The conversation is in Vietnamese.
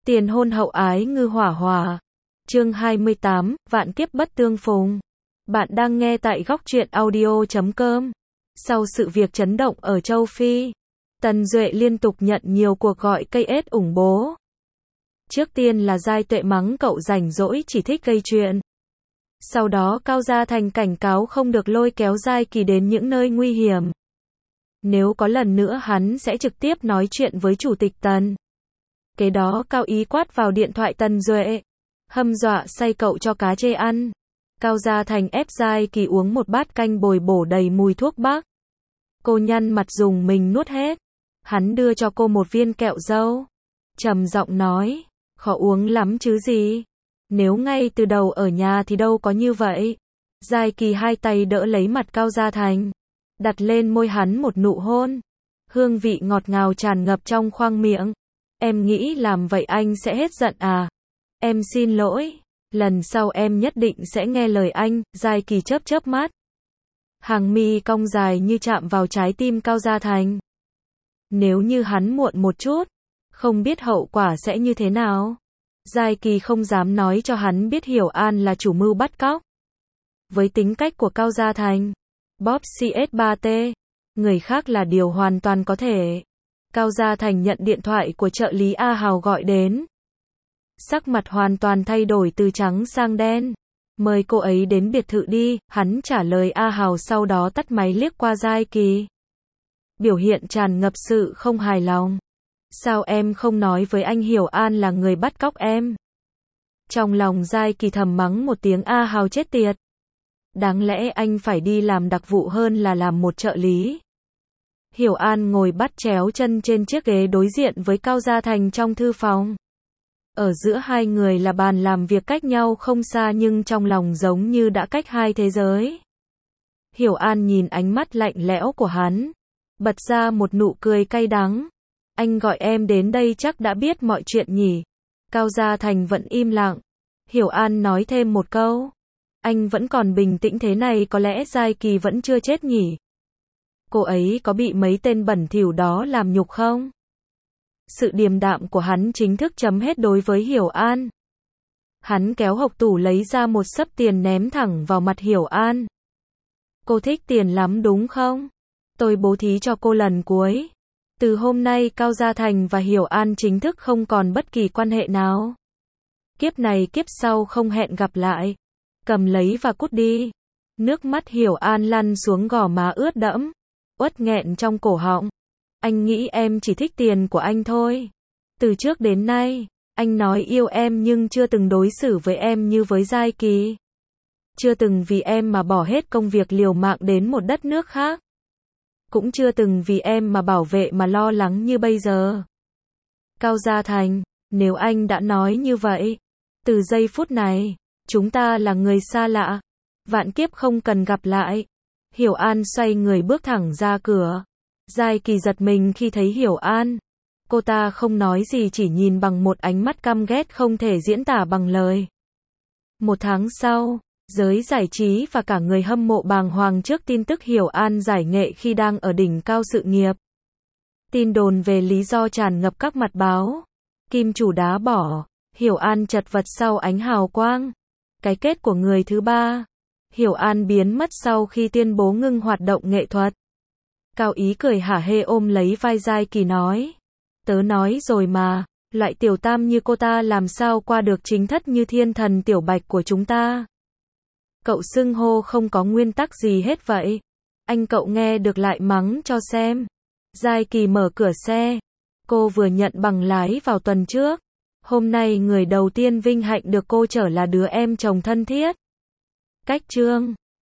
Tiền hôn hậu ái ngư hỏa hòa. Chương 28, vạn kiếp bất tương phùng. Bạn đang nghe tại góc truyện audio.com. Sau sự việc chấn động ở châu Phi, Tần Duệ liên tục nhận nhiều cuộc gọi cây ết ủng bố. Trước tiên là Giai Tuệ mắng cậu rảnh rỗi chỉ thích gây chuyện. Sau đó Cao Gia Thành cảnh cáo không được lôi kéo Giai Kỳ đến những nơi nguy hiểm. Nếu có lần nữa hắn sẽ trực tiếp nói chuyện với chủ tịch Tần. Kế đó Cao Ý quát vào điện thoại Tần Duệ, hâm dọa say cậu cho cá chê ăn. Cao Gia Thành ép Giai Kỳ uống một bát canh bồi bổ đầy mùi thuốc bắc. Cô nhăn mặt dùng mình nuốt hết. Hắn đưa cho cô một viên kẹo dâu, trầm giọng nói, khó uống lắm chứ gì. Nếu ngay từ đầu ở nhà thì đâu có như vậy. Giai Kỳ hai tay đỡ lấy mặt Cao Gia Thành, đặt lên môi hắn một nụ hôn. Hương vị ngọt ngào tràn ngập trong khoang miệng. Em nghĩ làm vậy anh sẽ hết giận à? Em xin lỗi, lần sau em nhất định sẽ nghe lời anh. Giai Kỳ chớp chớp mắt, hàng mi cong dài như chạm vào trái tim Cao Gia Thành. Nếu như hắn muộn một chút, không biết hậu quả sẽ như thế nào. Giai Kỳ không dám nói cho hắn biết Hiểu An là chủ mưu bắt cóc. Với tính cách của Cao Gia Thành, Bob CS3T, người khác là điều hoàn toàn có thể. Cao Gia Thành nhận điện thoại của trợ lý A Hào gọi đến. Sắc mặt hoàn toàn thay đổi từ trắng sang đen. Mời cô ấy đến biệt thự đi, hắn trả lời A Hào sau đó tắt máy liếc qua Giai Kỳ. Biểu hiện tràn ngập sự không hài lòng. Sao em không nói với anh Hiểu An là người bắt cóc em? Trong lòng Giai Kỳ thầm mắng một tiếng A Hào chết tiệt. Đáng lẽ anh phải đi làm đặc vụ hơn là làm một trợ lý. Hiểu An ngồi bắt chéo chân trên chiếc ghế đối diện với Cao Gia Thành trong thư phòng. Ở giữa hai người là bàn làm việc cách nhau không xa nhưng trong lòng giống như đã cách hai thế giới. Hiểu An nhìn ánh mắt lạnh lẽo của hắn, bật ra một nụ cười cay đắng. Anh gọi em đến đây chắc đã biết mọi chuyện nhỉ? Cao Gia Thành vẫn im lặng. Hiểu An nói thêm một câu. Anh vẫn còn bình tĩnh thế này có lẽ Giai Kỳ vẫn chưa chết nhỉ? Cô ấy có bị mấy tên bẩn thỉu đó làm nhục không? Sự điềm đạm của hắn chính thức chấm hết đối với Hiểu An. Hắn kéo hộc tủ lấy ra một xấp tiền ném thẳng vào mặt Hiểu An. Cô thích tiền lắm đúng không? Tôi bố thí cho cô lần cuối. Từ hôm nay Cao Gia Thành và Hiểu An chính thức không còn bất kỳ quan hệ nào. Kiếp này kiếp sau không hẹn gặp lại. Cầm lấy và cút đi. Nước mắt Hiểu An lăn xuống gò má ướt đẫm, uất nghẹn trong cổ họng. Anh nghĩ em chỉ thích tiền của anh thôi. Từ trước đến nay, anh nói yêu em nhưng chưa từng đối xử với em như với Giai Kỳ. Chưa từng vì em mà bỏ hết công việc liều mạng đến một đất nước khác. Cũng chưa từng vì em mà bảo vệ mà lo lắng như bây giờ. Cao Gia Thành, nếu anh đã nói như vậy, từ giây phút này, chúng ta là người xa lạ. Vạn kiếp không cần gặp lại. Hiểu An xoay người bước thẳng ra cửa. Giai Kỳ giật mình khi thấy Hiểu An. Cô ta không nói gì chỉ nhìn bằng một ánh mắt căm ghét không thể diễn tả bằng lời. Một tháng sau, giới giải trí và cả người hâm mộ bàng hoàng trước tin tức Hiểu An giải nghệ khi đang ở đỉnh cao sự nghiệp. Tin đồn về lý do tràn ngập các mặt báo. Kim chủ đá bỏ, Hiểu An chật vật sau ánh hào quang. Cái kết của người thứ ba. Hiểu An biến mất sau khi tuyên bố ngưng hoạt động nghệ thuật. Cao Ý cười hả hê ôm lấy vai Giai Kỳ nói. Tớ nói rồi mà, loại tiểu tam như cô ta làm sao qua được chính thất như thiên thần tiểu bạch của chúng ta. Cậu xưng hô không có nguyên tắc gì hết vậy. Anh cậu nghe được lại mắng cho xem. Giai Kỳ mở cửa xe. Cô vừa nhận bằng lái vào tuần trước. Hôm nay người đầu tiên vinh hạnh được cô chở là đứa em chồng thân thiết. Cách chương